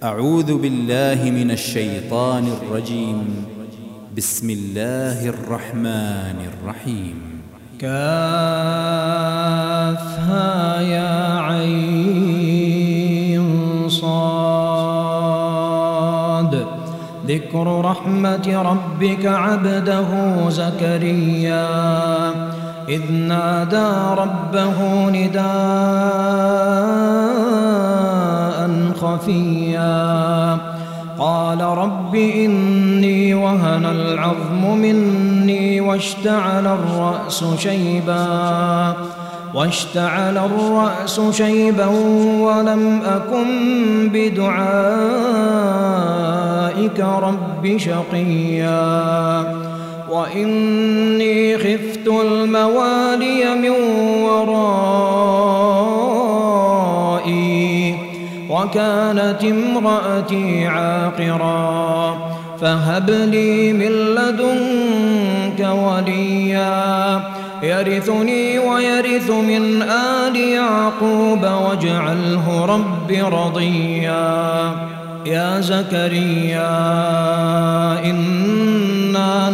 أعوذ بالله من الشيطان الرجيم. بسم الله الرحمن الرحيم. كافها يا عين صاد. ذكر رحمة ربك عبده زكريا إذ نادى ربه نداء خفيا قال رب إني وهن العظم مني واشتعل الرأس شيبا ولم أكن بدعائك رب شقيا وإني خفت الموالي من ورائي وكانت امرأتي عاقرا فهب لي من لدنك وليا يرثني ويرث من آل يعقوب واجعله رب رضيا. يا زكريا إنا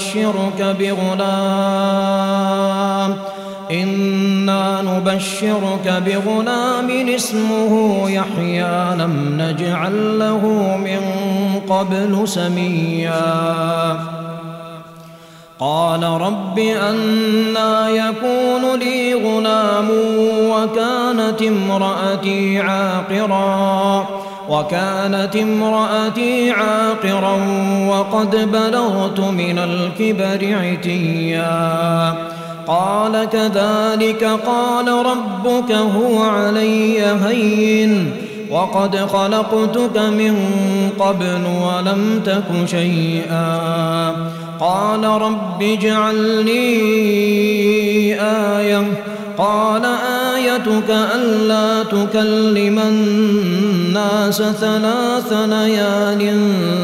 نبشرك بغلام اسمه يحيى لم نجعل له من قبل سميا. قال رب أنى يكون لي غلام وكانت امرأتي عاقرا وقد بلغت من الكبر عتيا. قال كذلك قال ربك هو علي هين وقد خلقتك من قبل ولم تك شيئا. قال رب اجعل لي آية قال آيتك ألا تكلم الناس 3 ليال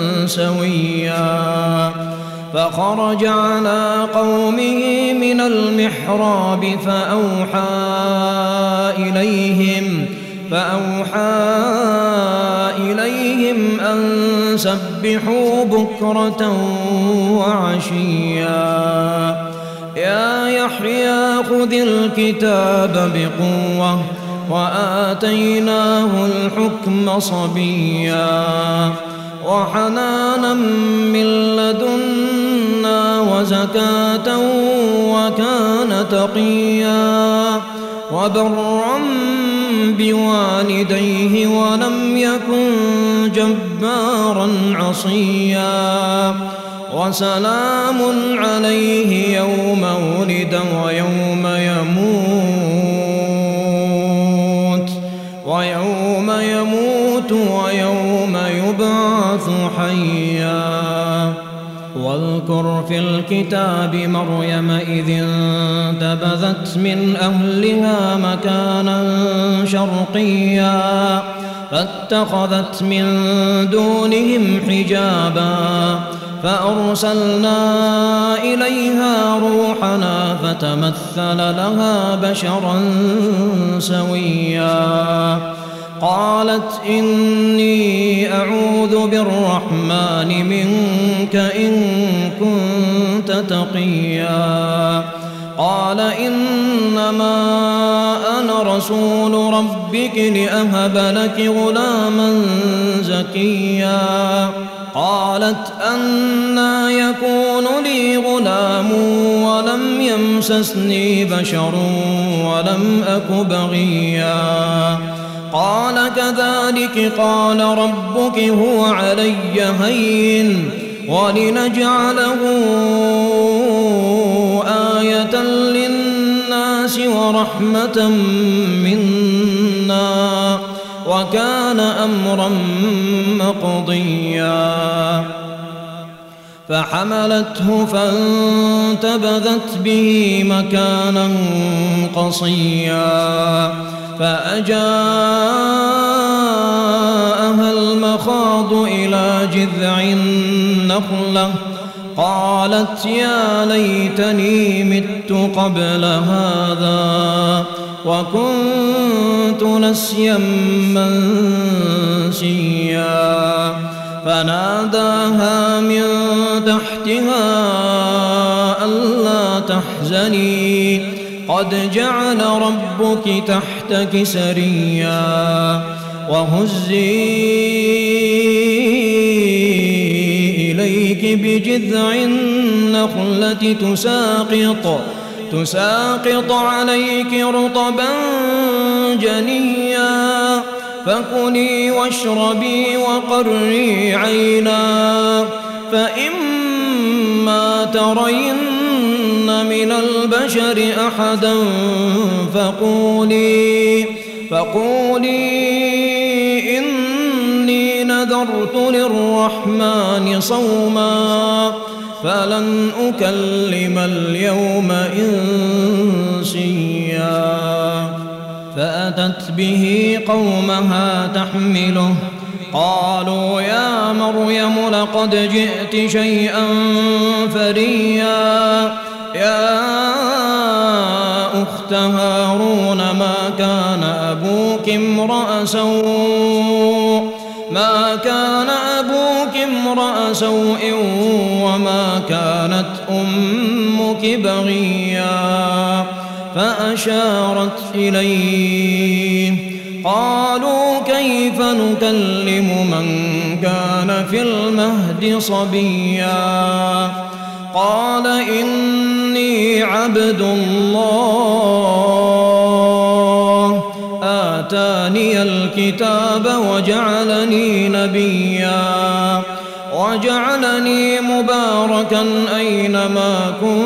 سويا. فخرج على قومه من المحراب فأوحى إليهم أن سبحوا بكرة وعشيا. يا يحيى خذ الكتاب بقوة وآتيناه الحكم صبيا وحنانا من لدنا وزكاة وكان تقيا وبرا بوالديه ولم يكن جبارا عصيا. وسلام عليه يوم ولد ويوم يموت ويوم يبعث حيا. واذكر في الكتاب مريم إذ انتبذت من أهلها مكانا شرقيا فاتخذت من دونهم حجابا فأرسلنا إليها روحنا فتمثل لها بشرا سويا. قالت إني أعوذ بالرحمن منك إن كنت تقيا. قال إنما أنا رسول ربك لأهب لك غلاما زكيا. قالت أنى يكون لي غلام ولم يمسسني بشر ولم أك بغيا. قال كذلك قال ربك هو علي هين ولنجعله آية للناس ورحمة منا وكان أمرا مقضيا. فحملته فانتبذت به مكانا قصيا فأجاءها المخاض إلى جذع النخلة قالت يا ليتني مت قبل هذا وكنت نسيا منسيا فناداها من تحتها ألا تحزني قد جعل ربك تحتك سريا وهزي إليك بجذع النخلة تساقط عليك رطبا جنيا فكلي واشربي وقري عينا فإما ترين من البشر أحدا فقولي إني نذرت للرحمن صوما فلن أكلم اليوم إنسيا فأتت به قومها تحمله قالوا يا مريم لقد جئت شيئا فريا يا أخت هارون ما كان أبوك امرأ سوء وما كانت أمك بغيا فأشارت إليه قالوا كيف نكلم من كان في المهد صبيا قال إني عبد الله آتاني الكتاب وجعلني نبيا وجعلني مباركا أينما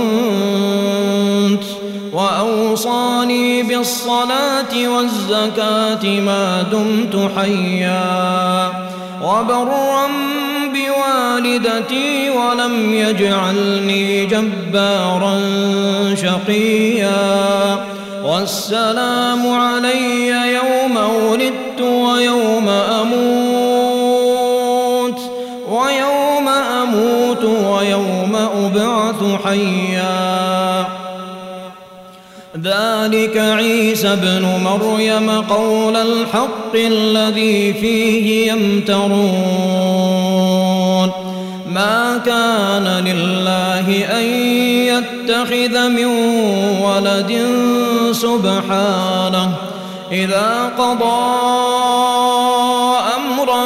كنت وأوصاني بالصلاة والزكاة ما دمت حيا وبرا بوالدتي ولم يجعلني جبارا شقيا والسلام علي يوم ولدت ويوم أموت ويوم أبعث حيا ذلك عيسى ابن مريم قول الحق الذي فيه يمترون ما كان لله أن يتخذ من ولد سبحانه إذا قضى أمرا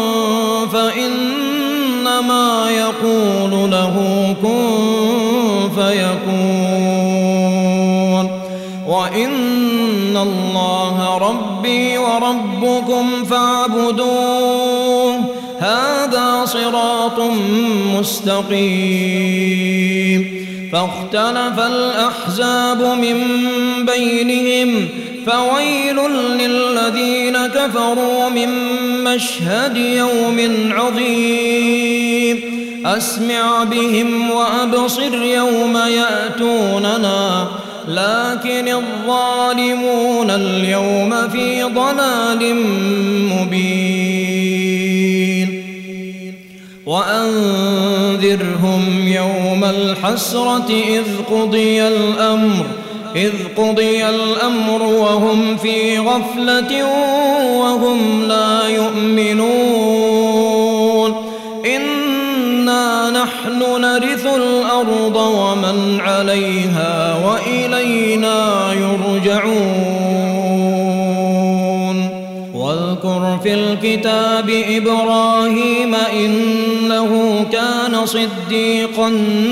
فإنما يقول له كن فيكون وإن الله ربي وربكم فاعبدوه هذا صراط مستقيم فاختلف الأحزاب من بينهم فويل للذين كفروا من مشهد يوم عظيم أسمع بهم وأبصر يوم يأتوننا لكن الظالمون اليوم في ضلال مبين وأنذرهم يوم الحسرة إذ قضي الأمر وهم في غفلة وهم لا يؤمنون إنا نحن نرث الأرض ومن عليها وإلينا يرجعون واذكر في الكتاب إبراهيم إنه كان صديقا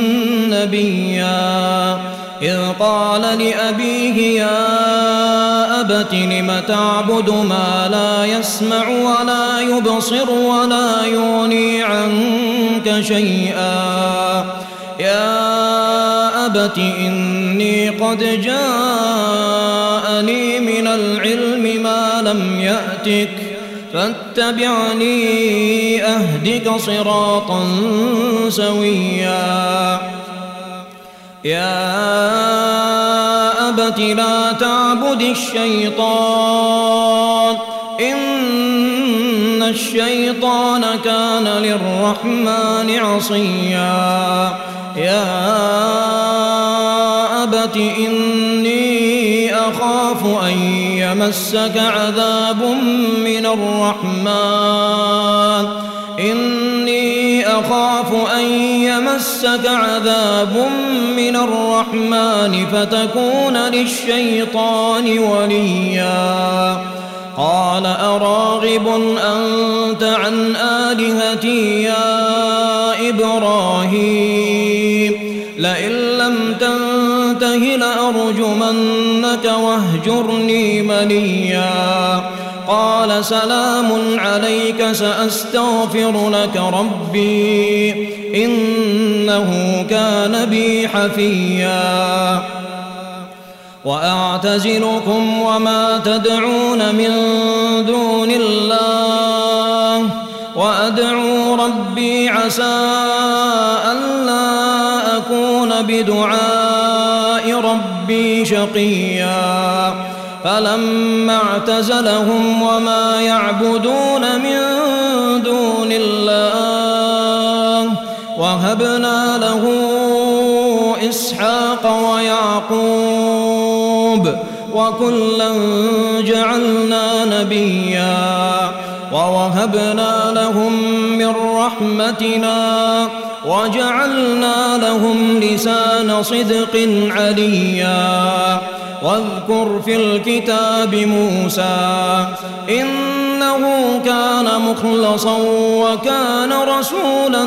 نبيا إذ قال لأبيه يا أبت لم تعبد ما لا يسمع ولا يبصر ولا يغني عنك شيئا يا أبت إني قد جاءني من العلم ما لم يأتك فاتبعني أهدك صراطا سويا يا أبت لا تعبد الشيطان إن الشيطان كان للرحمن عصيا يا أبت إني أخاف أن يمسك عذاب من الرحمن فتكون للشيطان وليا قال أراغب أنت عن آلهتي يا إبراهيم لئن لم تنته لأرجمنك واهجرني مليا قال سلام عليك سأستغفر لك ربي إنه كان بي حفيا وأعتزلكم وما تدعون من دون الله وأدعو ربي عسى ألا أكون بدعاء ربي شقيا فلما اعتزلهم وما يعبدون من دون الله وهبنا له إسحاق ويعقوب وكلا جعلنا نبيا ووهبنا لهم من رحمتنا وجعلنا لهم لسان صدق عليا واذكر في الكتاب موسى إنه كان مخلصا وكان رسولا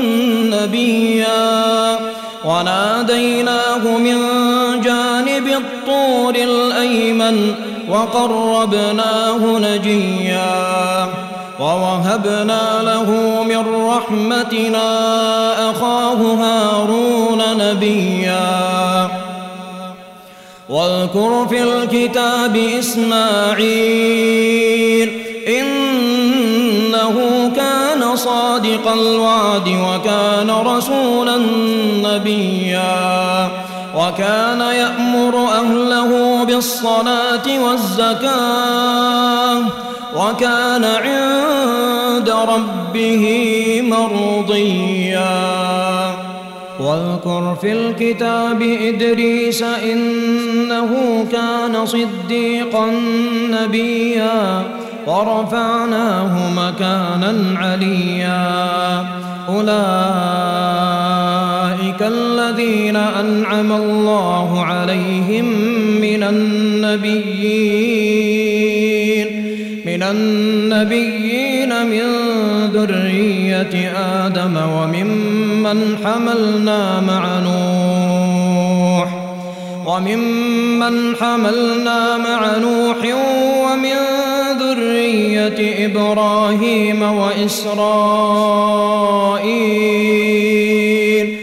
نبيا وناديناه من جانب الطور الأيمن وقربناه نجيا ووهبنا له من رحمتنا أخاه هارون نبيا واذكر في الكتاب إسماعيل إنه كان صادق الوعد وكان رسولا نبيا وكان يأمر أهله بالصلاة والزكاة وكان عند ربه مرضيا واذكر في الكتاب إدريس إنه كان صديقا نبيا ورفعناه مكانا عليا أولئك الذين أنعم الله عليهم من النبيين من ذرية آدم وممن حملنا مع نوح ومن ذرية إبراهيم وإسرائيل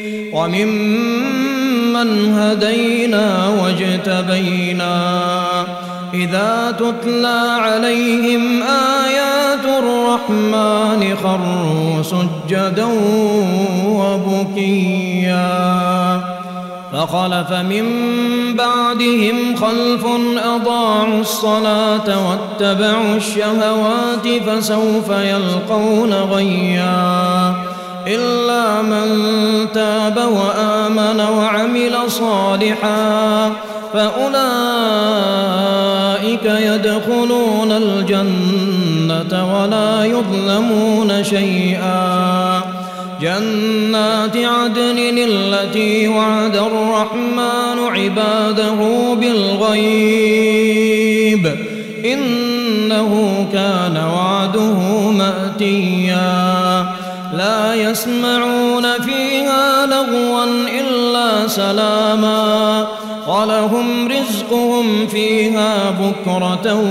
وممن هدينا واجتبينا إذا تتلى عليهم آيات الرحمن خروا سجدا وبكيا فخلف من بعدهم خلف أضاعوا الصلاة واتبعوا الشهوات فسوف يلقون غيا إلا من تاب وآمن وعمل صالحا فأولئك يدخلون الجنة ولا يظلمون شيئا جنات عدن التي وعد الرحمن عباده بالغيب إنه كان وعده مأتيا لا يسمعون فيها لغوا إلا سلاما ولهم رزقهم فيها بكرة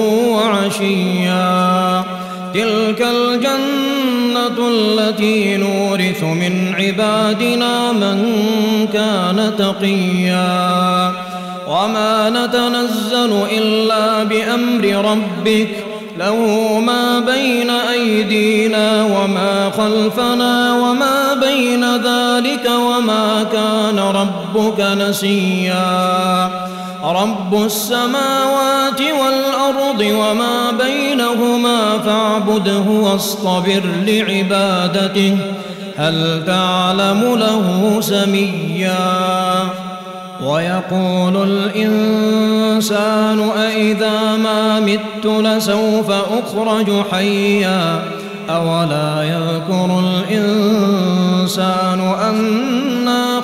وعشيا تلك الجنة التي نورث من عبادنا من كان تقيا وما نتنزل إلا بأمر ربك له ما بين أيدينا وما خلفنا وما بين ذلك وما كان ربك نسيا رب السماوات والأرض وما بينهما فاعبده واصطبر لعبادته هل تعلم له سميا ويقول الإنسان أإذا ما مت لسوف أخرج حيا أولا يذكر الإنسان أنا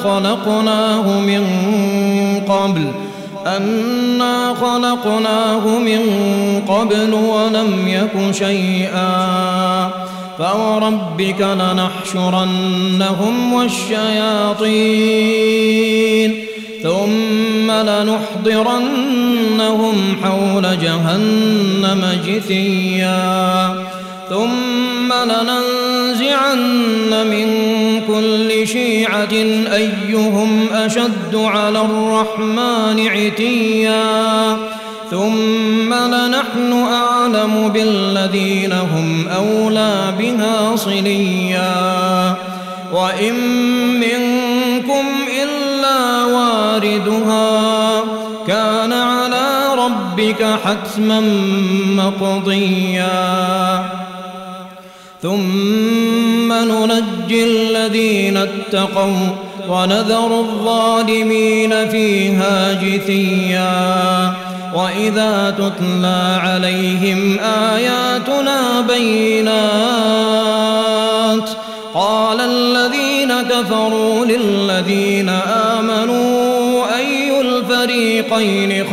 خلقناه من قبل ولم يك شيئا فوربك لنحشرنهم والشياطين ثم لنحضرنهم حول جهنم جثيا ثم لننزعن من كل شيعة أيهم أشد على الرحمن عتيا ثم لنحن أعلم بالذين هم أولى بها صليا وإن منكم إلا واردها كان على ربك حتما مقضيا ثم ننجي الذين اتقوا ونذر الظالمين فيها جثيا وإذا تتلى عليهم آياتنا بينات قال الذين كفروا للذين آمنوا أي الفريقين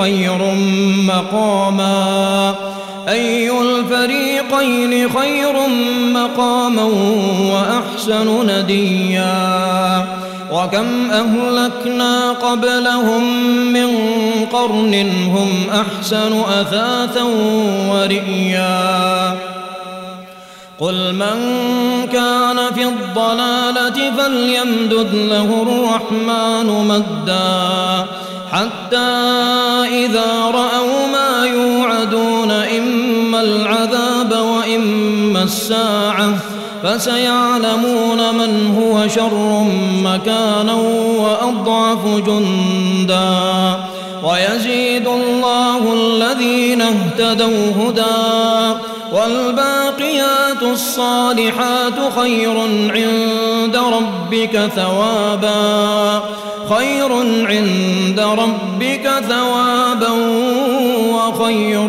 خير مقاما وأحسن نديا وكم أهلكنا قبلهم من قرن هم أحسن أثاثا ورئيا قل من كان في الضلالة فليمدد له الرحمن مدا حتى إذا رأوا ما يوعدون إما العذاب وإما الساعة فسيعلمون من هو شر مكانا وأضعف جندا ويزيد الله الذين اهتدوا هدى والباقيات الصالحات خير عند ربك ثوابا وخير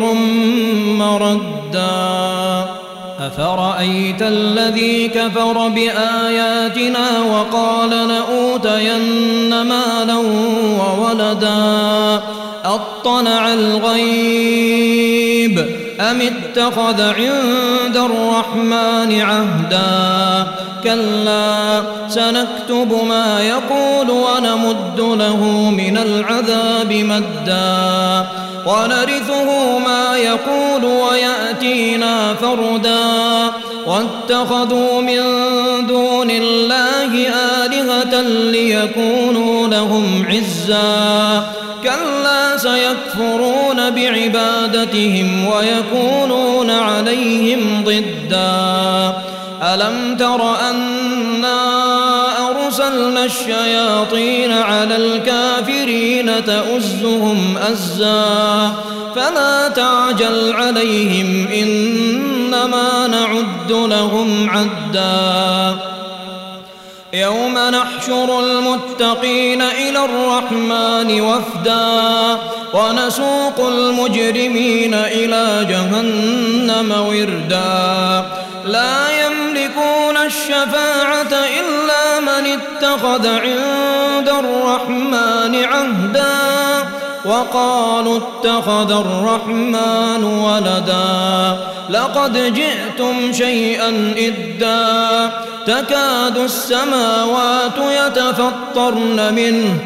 مردا أفرأيت الذي كفر بآياتنا وقال لأوتين مالا وولدا أطلع الغيب أم اتخذ عند الرحمن عهدا كلا سنكتب ما يقول ونمد له من العذاب مدا ونرثه ما يقول ويأتينا فردا واتخذوا من دون الله آلهة ليكونوا لهم عزا كلا سيكفرون بعبادتهم ويكونون عليهم ضدا ألم تر أنا أرسلنا الشياطين على الكافرين تؤزهم أزا فلا تعجل عليهم إنما نعد لهم عدا يوم نحشر المتقين إلى الرحمن وفدا ونسوق المجرمين إلى جهنم وردا لا يملكون الشفاعة إلا من اتخذ عند الرحمن عهدا وقالوا اتخذ الرحمن ولدا لقد جئتم شيئا إدا تكاد السماوات يتفطرن منه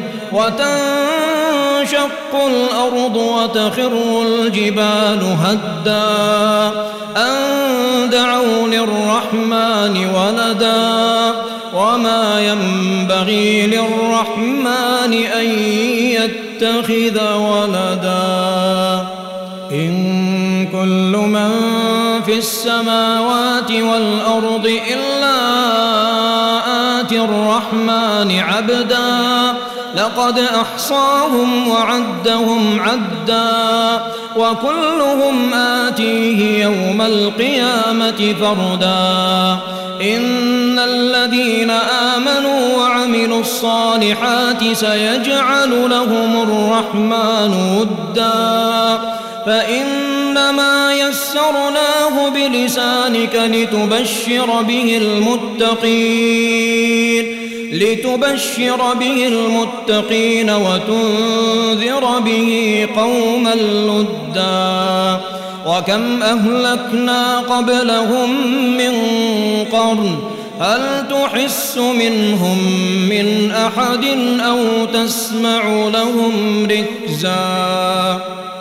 وتنشق الأرض وتخر الجبال هدا أن دعوا للرحمن ولدا وما ينبغي للرحمن أن يتخذ ولدا إن كل من في السماوات والأرض إلا آتي الرحمن عبدا لقد أحصاهم وعدهم عدا وكلهم آتيه يوم القيامة فردا إن الذين الذين آمنوا وعملوا الصالحات سيجعل لهم الرحمن ودا فإنما يسرناه بلسانك لتبشر به المتقين وتنذر به قوما لدا وكم أهلكنا قبلهم من قرن هل تحس منهم من أحد أو تسمع لهم ركزا